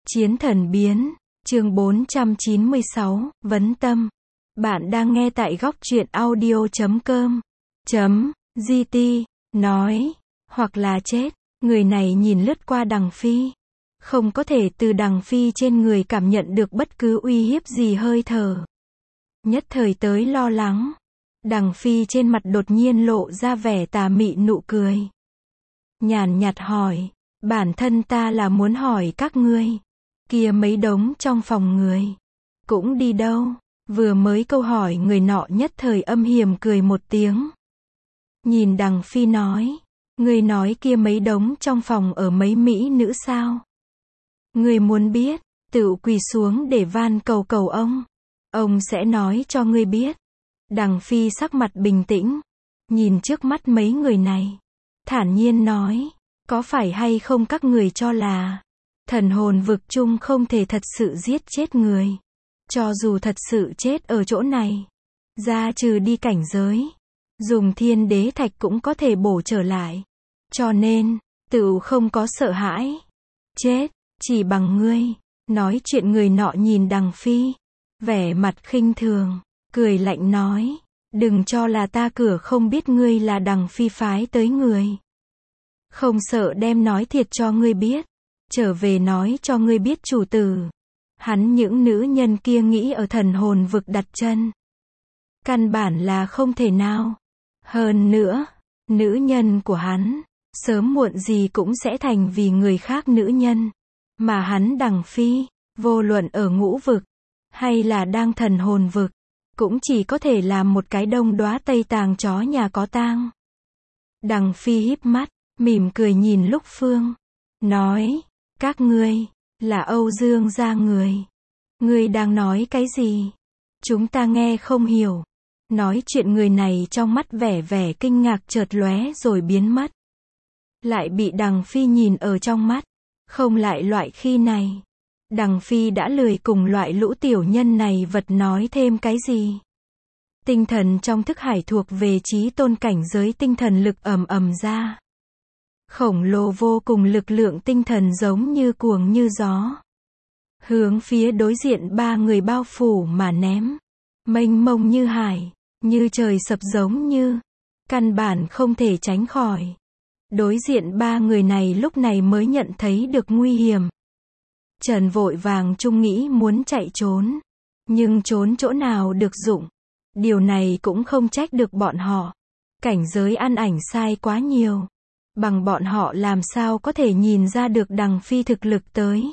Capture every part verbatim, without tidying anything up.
Chiến thần biến, chương bốn trăm chín mươi sáu, vấn tâm. Bạn đang nghe tại góc truyện audio chấm com, chấm, gt, nói, hoặc là chết. Người này nhìn lướt qua Đằng Phi. Không có thể từ Đằng Phi trên người cảm nhận được bất cứ uy hiếp gì hơi thở. Nhất thời tới lo lắng. Đằng Phi trên mặt đột nhiên lộ ra vẻ tà mị nụ cười. Nhàn nhạt hỏi, bản thân ta là muốn hỏi các ngươi, kia mấy đống trong phòng người, cũng đi đâu? Vừa mới câu hỏi người nọ nhất thời âm hiểm cười một tiếng. Nhìn Đằng Phi nói, ngươi nói kia mấy đống trong phòng ở mấy mỹ nữ sao? Ngươi muốn biết, tự quỳ xuống để van cầu cầu ông. Ông sẽ nói cho ngươi biết. Đằng Phi sắc mặt bình tĩnh, nhìn trước mắt mấy người này, thản nhiên nói, có phải hay không các người cho là thần hồn vực chung không thể thật sự giết chết người. Cho dù thật sự chết ở chỗ này, ra trừ đi cảnh giới, dùng thiên đế thạch cũng có thể bổ trở lại. Cho nên, tự không có sợ hãi. Chết, chỉ bằng ngươi. Nói chuyện người nọ nhìn Đằng Phi, vẻ mặt khinh thường, cười lạnh nói, đừng cho là ta cửa không biết ngươi là Đằng Phi phái tới người. Không sợ đem nói thiệt cho ngươi biết. Trở về nói cho ngươi biết chủ tử. Hắn những nữ nhân kia nghĩ ở thần hồn vực đặt chân. Căn bản là không thể nào. Hơn nữa, nữ nhân của hắn, sớm muộn gì cũng sẽ thành vì người khác nữ nhân. Mà hắn Đằng Phi, vô luận ở ngũ vực, hay là đang thần hồn vực, cũng chỉ có thể làm một cái đông đóa tây tàng chó nhà có tang. Đằng Phi híp mắt, mỉm cười nhìn Lục Phương, nói, các ngươi, là Âu Dương gia người. Ngươi đang nói cái gì? Chúng ta nghe không hiểu. Nói chuyện người này trong mắt vẻ vẻ kinh ngạc chợt lóe rồi biến mất. Lại bị Đằng Phi nhìn ở trong mắt. Không lại loại khi này. Đằng Phi đã lười cùng loại lũ tiểu nhân này vật nói thêm cái gì. Tinh thần trong thức hải thuộc về chí tôn cảnh giới tinh thần lực ầm ầm ra. Khổng lồ vô cùng lực lượng tinh thần giống như cuồng như gió. Hướng phía đối diện ba người bao phủ mà ném. Mênh mông như hải, như trời sập giống như. Căn bản không thể tránh khỏi. Đối diện ba người này lúc này mới nhận thấy được nguy hiểm. Trần vội vàng chung nghĩ muốn chạy trốn. Nhưng trốn chỗ nào được dụng. Điều này cũng không trách được bọn họ. Cảnh giới ăn ảnh sai quá nhiều. Bằng bọn họ làm sao có thể nhìn ra được Đằng Phi thực lực tới.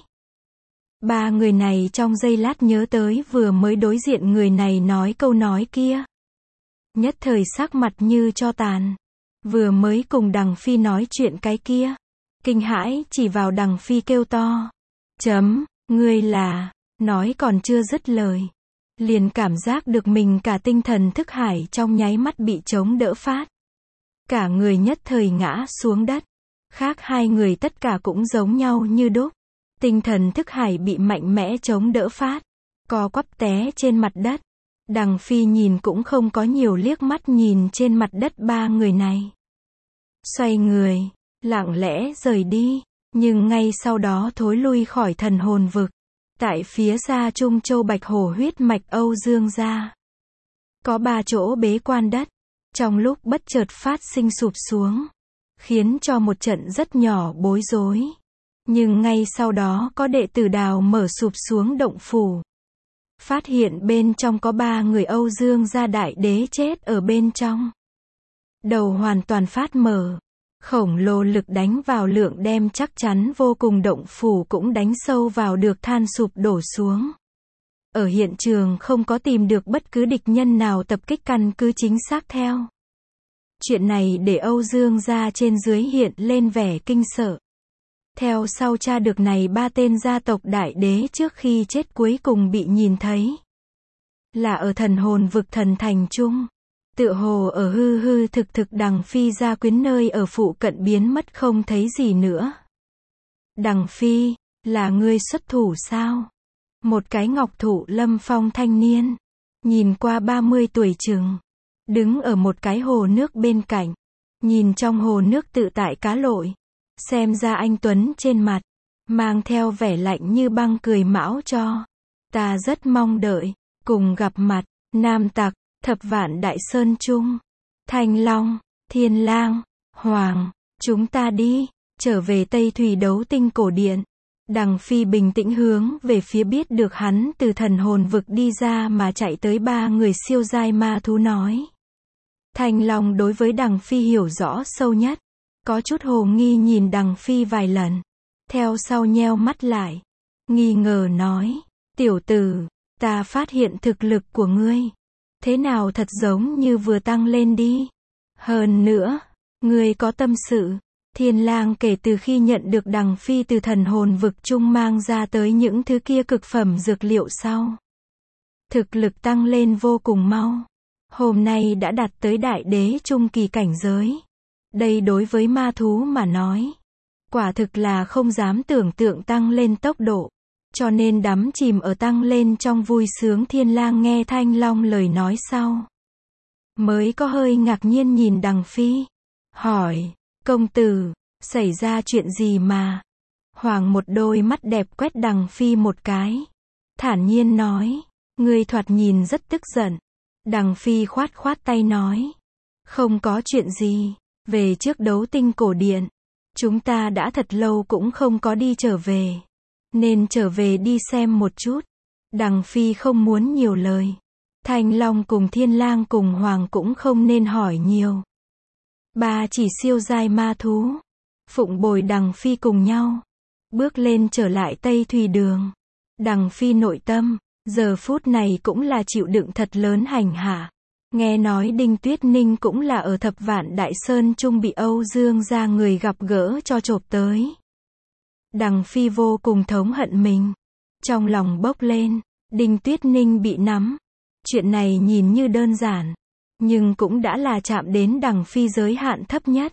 Ba người này trong giây lát nhớ tới vừa mới đối diện người này nói câu nói kia. Nhất thời sắc mặt như tro tàn. Vừa mới cùng Đằng Phi nói chuyện cái kia. Kinh hãi chỉ vào Đằng Phi kêu to. Chấm, ngươi là, nói còn chưa dứt lời. Liền cảm giác được mình cả tinh thần thức hải trong nháy mắt bị chống đỡ phát. Cả người nhất thời ngã xuống đất. Khác hai người tất cả cũng giống nhau như đúc. Tinh thần thức hải bị mạnh mẽ chống đỡ phát. Co quắp té trên mặt đất. Đằng Phi nhìn cũng không có nhiều liếc mắt nhìn trên mặt đất ba người này. Xoay người, lặng lẽ rời đi. Nhưng ngay sau đó thối lui khỏi thần hồn vực. Tại phía xa Trung Châu Bạch Hổ huyết mạch Âu Dương gia. Có ba chỗ bế quan đất. Trong lúc bất chợt phát sinh sụp xuống. Khiến cho một trận rất nhỏ bối rối. Nhưng ngay sau đó có đệ tử đào mở sụp xuống động phủ. Phát hiện bên trong có ba người Âu Dương gia đại đế chết ở bên trong. Đầu hoàn toàn phát mở. Khổng lồ lực đánh vào lượng đem chắc chắn vô cùng động phủ cũng đánh sâu vào được than sụp đổ xuống. Ở hiện trường không có tìm được bất cứ địch nhân nào tập kích căn cứ chính xác theo. Chuyện này để Âu Dương gia trên dưới hiện lên vẻ kinh sợ. Theo sau tra được này ba tên gia tộc đại đế trước khi chết cuối cùng bị nhìn thấy. Là ở thần hồn vực thần thành trung. Tựa hồ ở hư hư thực thực Đằng Phi gia quyến nơi ở phụ cận biến mất không thấy gì nữa. Đằng Phi, là ngươi xuất thủ sao? Một cái ngọc thụ lâm phong thanh niên. Nhìn qua ba mươi tuổi chừng. Đứng ở một cái hồ nước bên cạnh. Nhìn trong hồ nước tự tại cá lội. Xem ra anh tuấn trên mặt. mang theo vẻ lạnh như băng cười mão cho. Ta rất mong đợi, cùng gặp mặt, Nam Tặc, Thập Vạn Đại Sơn Trung, Thanh Long, Thiên Lang, Hoàng, chúng ta đi, trở về Tây Thủy Đấu Tinh cổ điện. Đằng Phi bình tĩnh hướng về phía biết được hắn từ thần hồn vực đi ra mà chạy tới ba người siêu giai ma thú nói. Thanh Long đối với Đằng Phi hiểu rõ sâu nhất, có chút hồ nghi nhìn Đằng Phi vài lần, theo sau nheo mắt lại, nghi ngờ nói, tiểu tử, ta phát hiện thực lực của ngươi, thế nào thật giống như vừa tăng lên đi. Hơn nữa, ngươi có tâm sự. Thiên Lang kể từ khi nhận được Đằng Phi từ thần hồn vực trung mang ra tới những thứ kia cực phẩm dược liệu sau, thực lực tăng lên vô cùng mau. Hôm nay đã đạt tới đại đế trung kỳ cảnh giới. Đây đối với ma thú mà nói, quả thực là không dám tưởng tượng tăng lên tốc độ. Cho nên đắm chìm ở tăng lên trong vui sướng. Thiên Lang nghe Thanh Long lời nói sau, mới có hơi ngạc nhiên nhìn Đằng Phi, hỏi, công tử, xảy ra chuyện gì mà? Hoàng một đôi mắt đẹp quét Đằng Phi một cái, thản nhiên nói, ngươi thoạt nhìn rất tức giận. Đằng Phi khoát khoát tay nói, không có chuyện gì, về trước Đấu Tinh cổ điện, chúng ta đã thật lâu cũng không có đi trở về, nên trở về đi xem một chút. Đằng Phi không muốn nhiều lời. Thanh Long cùng Thiên Lang cùng Hoàng cũng không nên hỏi nhiều. Ba chỉ siêu giai ma thú, phụng bồi Đằng Phi cùng nhau, bước lên trở lại Tây Thủy Đường. Đằng Phi nội tâm, giờ phút này cũng là chịu đựng thật lớn hành hạ. Nghe nói Đinh Tuyết Ninh cũng là ở Thập Vạn Đại Sơn Trung bị Âu Dương gia người gặp gỡ cho chộp tới. Đằng Phi vô cùng thống hận mình. Trong lòng bốc lên, Đinh Tuyết Ninh bị nắm. Chuyện này nhìn như đơn giản, nhưng cũng đã là chạm đến Đằng Phi giới hạn thấp nhất.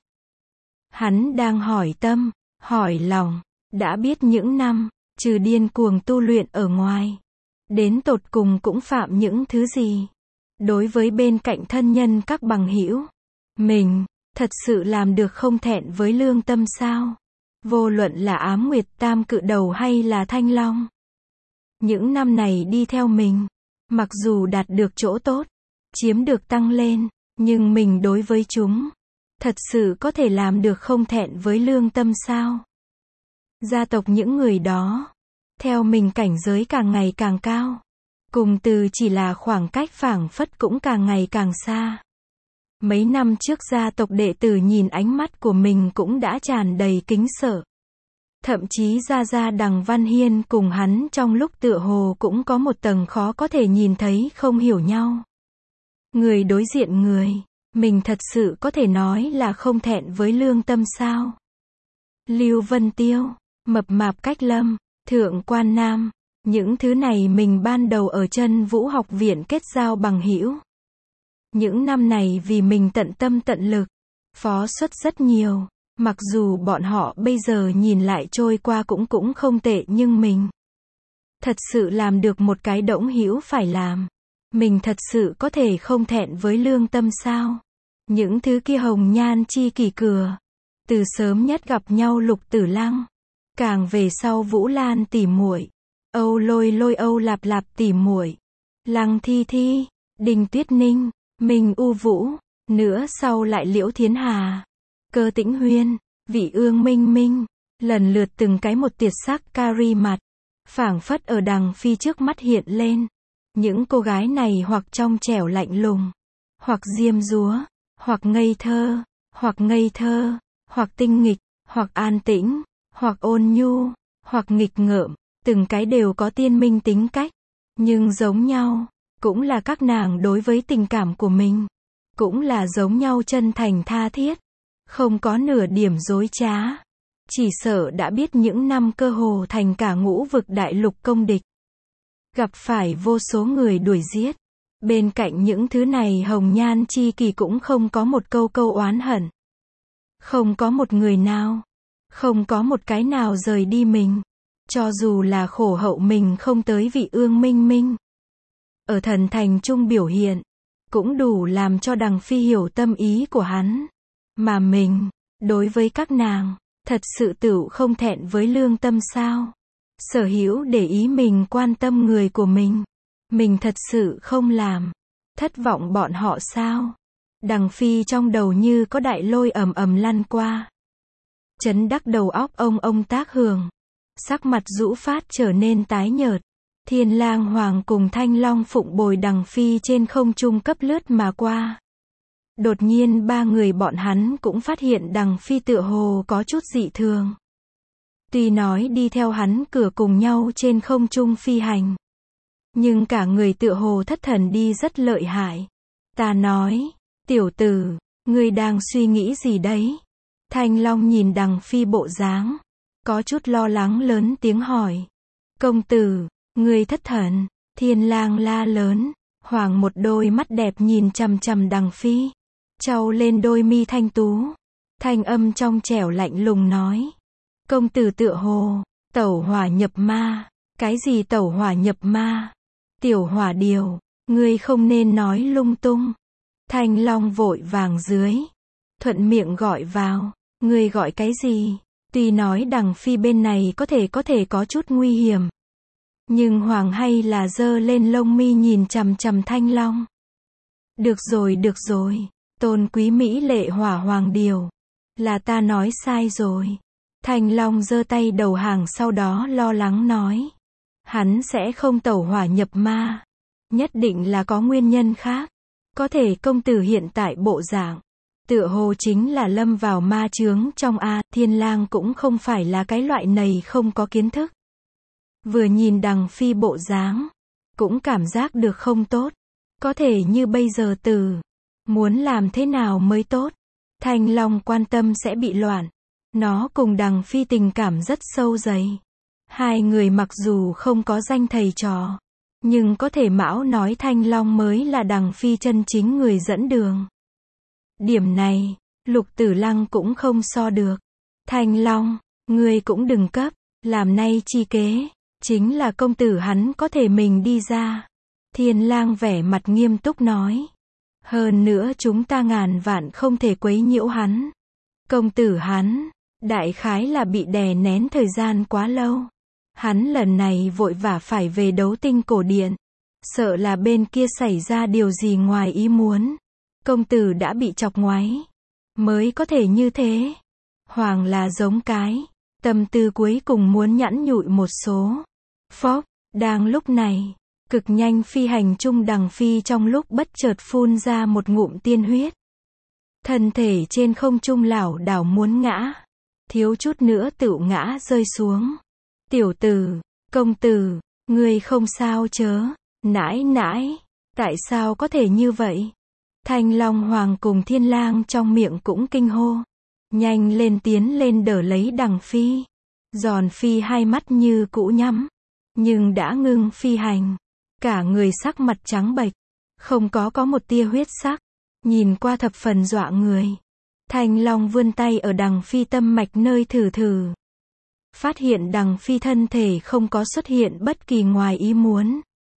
Hắn đang hỏi tâm, hỏi lòng, đã biết những năm, trừ điên cuồng tu luyện ở ngoài, đến tột cùng cũng phạm những thứ gì. Đối với bên cạnh thân nhân các bằng hữu, mình, thật sự làm được không thẹn với lương tâm sao? Vô luận là Ám Nguyệt Tam Cự Đầu hay là Thanh Long. Những năm này đi theo mình, mặc dù đạt được chỗ tốt, chiếm được tăng lên, nhưng mình đối với chúng, thật sự có thể làm được không thẹn với lương tâm sao? Gia tộc những người đó, theo mình cảnh giới càng ngày càng cao, cùng từ chỉ là khoảng cách phảng phất cũng càng ngày càng xa. Mấy năm trước gia tộc đệ tử nhìn ánh mắt của mình cũng đã tràn đầy kính sợ. Thậm chí gia gia Đằng Văn Hiên cùng hắn trong lúc tựa hồ cũng có một tầng khó có thể nhìn thấy không hiểu nhau. Người đối diện người, mình thật sự có thể nói là không thẹn với lương tâm sao? Lưu Vân Tiêu, Mập Mạp Cách Lâm, Thượng Quan Nam, những thứ này mình ban đầu ở Chân Vũ học viện kết giao bằng hữu. Những năm này vì mình tận tâm tận lực, phó xuất rất nhiều, mặc dù bọn họ bây giờ nhìn lại trôi qua cũng cũng không tệ nhưng mình thật sự làm được một cái Đổng Hữu phải làm. Mình thật sự có thể không thẹn với lương tâm sao? Những thứ kia hồng nhan chi kỷ cửa, từ sớm nhất gặp nhau Lục Tử Lăng, càng về sau Vũ Lan tỷ muội, Âu Lôi Lôi Âu Lạp Lạp tỷ muội, Lăng Thi Thi, Đinh Tuyết Ninh, Minh U Vũ, nữa sau lại Liễu Thiến Hà, Cơ Tĩnh Huyên, Vị Ương Minh Minh, lần lượt từng cái một tiệt sắc cari mặt, phảng phất ở Đằng Phi trước mắt hiện lên. Những cô gái này hoặc trong trẻo lạnh lùng, hoặc diêm dúa, hoặc ngây thơ, hoặc ngây thơ, hoặc tinh nghịch, hoặc an tĩnh, hoặc ôn nhu, hoặc nghịch ngợm, từng cái đều có tiên minh tính cách, nhưng giống nhau, cũng là các nàng đối với tình cảm của mình, cũng là giống nhau chân thành tha thiết, không có nửa điểm dối trá. Chỉ sợ đã biết những năm cơ hồ thành cả ngũ vực đại lục công địch, gặp phải vô số người đuổi giết. Bên cạnh những thứ này hồng nhan chi kỳ cũng không có một câu câu oán hận. Không có một người nào, không có một cái nào rời đi mình. Cho dù là khổ hậu mình không tới Vị Ương Minh Minh, ở thần thành trung biểu hiện, cũng đủ làm cho Đằng Phi hiểu tâm ý của hắn. Mà mình, đối với các nàng, Thật sự tửu không thẹn với lương tâm sao? Sở hữu để ý mình quan tâm người của mình. Mình thật sự không làm. Thất vọng bọn họ sao? Đằng Phi trong đầu như có đại lôi ầm ầm lăn qua. Chấn đắc đầu óc ông ông Tác Hường. Sắc mặt rũ phát trở nên tái nhợt. Thiên Lang Hoàng cùng Thanh Long Phụng bồi Đằng Phi trên không trung cấp lướt mà qua. Đột nhiên ba người bọn hắn cũng phát hiện Đằng Phi tựa hồ có chút dị thường. Tuy nói đi theo hắn cửa cùng nhau trên không trung phi hành, nhưng cả người tựa hồ thất thần đi rất lợi hại. Ta nói, tiểu tử, ngươi đang suy nghĩ gì đấy? Thanh Long nhìn Đằng Phi bộ dáng, có chút lo lắng lớn tiếng hỏi. Công tử, ngươi thất thần. Thiên Lang la lớn. Hoàng một đôi mắt đẹp nhìn chằm chằm Đằng Phi, trao lên đôi mi thanh tú. Thanh âm trong trẻo lạnh lùng nói. Công tử tựa hồ, tẩu hỏa nhập ma. Cái gì tẩu hỏa nhập ma? Tiểu hỏa điều, ngươi không nên nói lung tung. Thanh Long vội vàng dưới, thuận miệng gọi vào. Ngươi gọi cái gì? Tuy nói Đằng Phi bên này có thể có thể có chút nguy hiểm, nhưng Hoàng hay là giơ lên lông mi nhìn chằm chằm Thanh Long. Được rồi được rồi, tôn quý mỹ lệ hỏa hoàng điều. Là ta nói sai rồi. Thanh Long giơ tay đầu hàng sau đó lo lắng nói. Hắn sẽ không tẩu hỏa nhập ma. Nhất định là có nguyên nhân khác. Có thể công tử hiện tại bộ dạng tựa hồ chính là lâm vào ma chướng trong A. Thiên Lang cũng không phải là cái loại này không có kiến thức. Vừa nhìn Đằng Phi bộ dáng, cũng cảm giác được không tốt. Có thể như bây giờ từ, muốn làm thế nào mới tốt? Thanh Long quan tâm sẽ bị loạn. Nó cùng Đằng Phi tình cảm rất sâu dày. Hai người mặc dù không có danh thầy trò, nhưng có thể mão nói Thanh Long mới là Đằng Phi chân chính người dẫn đường. Điểm này, Lục Tử Lăng cũng không so được. Thanh Long, ngươi cũng đừng cấp, làm nay chi kế, chính là công tử hắn có thể mình đi ra. Thiên Lang vẻ mặt nghiêm túc nói. Hơn nữa chúng ta ngàn vạn không thể quấy nhiễu hắn. Công tử hắn, đại khái là bị đè nén thời gian quá lâu. Hắn lần này vội vã phải về Đấu Tinh Cổ Điện. Sợ là bên kia xảy ra điều gì ngoài ý muốn. Công tử đã bị chọc ngoáy, mới có thể như thế. Hoàng là giống cái, tâm tư cuối cùng muốn nhẵn nhụi một số. Phốc, đang lúc này, cực nhanh phi hành trung Đằng Phi trong lúc bất chợt phun ra một ngụm tiên huyết. Thân thể trên không trung lảo đảo muốn ngã, thiếu chút nữa tựu ngã rơi xuống. Tiểu tử, công tử, ngươi không sao chớ? Nãi nãi, tại sao có thể như vậy? Thanh Long Hoàng cùng Thiên Lang trong miệng cũng kinh hô. Nhanh lên tiến lên đỡ lấy Đằng Phi. Giòn Phi hai mắt như cũ nhắm, nhưng đã ngưng phi hành. Cả người sắc mặt trắng bệch, không có có một tia huyết sắc, nhìn qua thập phần dọa người. Thanh Long vươn tay ở Đằng Phi tâm mạch nơi thử thử. Phát hiện Đằng Phi thân thể không có xuất hiện bất kỳ ngoài ý muốn.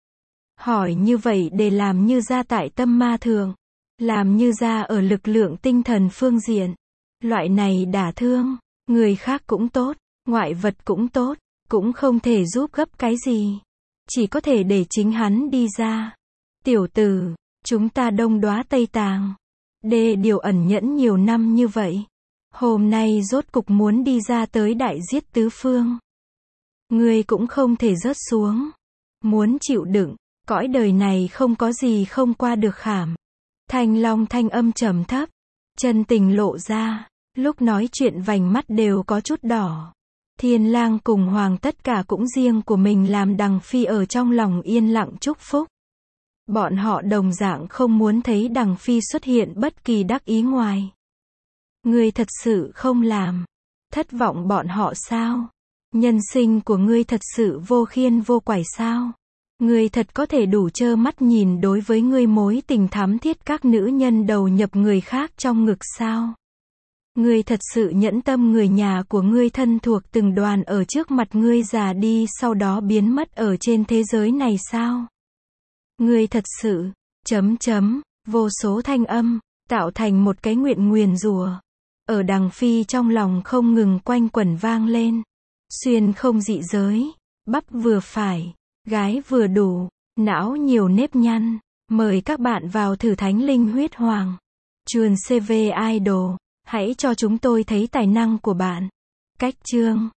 Hỏi như vậy để làm như ra tại tâm ma thượng, làm như ra ở lực lượng tinh thần phương diện. Loại này đả thương, người khác cũng tốt, ngoại vật cũng tốt, cũng không thể giúp gấp cái gì. Chỉ có thể để chính hắn đi ra. Tiểu tử, chúng ta Đông Đóa Tây Tàng, đê điều ẩn nhẫn nhiều năm như vậy. Hôm nay rốt cục muốn đi ra tới đại giết tứ phương. Ngươi cũng không thể rớt xuống. Muốn chịu đựng, cõi đời này không có gì không qua được khảm. Thanh Long thanh âm trầm thấp, chân tình lộ ra, lúc nói chuyện vành mắt đều có chút đỏ. Thiên Lang cùng Hoàng tất cả cũng riêng của mình làm Đằng Phi ở trong lòng yên lặng chúc phúc. Bọn họ đồng dạng không muốn thấy Đằng Phi xuất hiện bất kỳ đắc ý ngoài. Ngươi thật sự không làm. Thất vọng bọn họ sao? Nhân sinh của ngươi thật sự vô khiên vô quải sao? Ngươi thật có thể đủ trơ mắt nhìn đối với ngươi mối tình thắm thiết các nữ nhân đầu nhập người khác trong ngực sao? Ngươi thật sự nhẫn tâm người nhà của ngươi thân thuộc từng đoàn ở trước mặt ngươi già đi sau đó biến mất ở trên thế giới này sao? Ngươi thật sự, chấm chấm, vô số thanh âm, tạo thành một cái nguyện nguyền rủa. Ở đằng phi trong lòng không ngừng quanh quẩn vang lên. Xuyên không dị giới, bắp vừa phải, gái vừa đủ, não nhiều nếp nhăn. Mời các bạn vào thử Thánh Linh Huyết Hoàng. Chuồn xê vê Idol, hãy cho chúng tôi thấy tài năng của bạn. Cách chương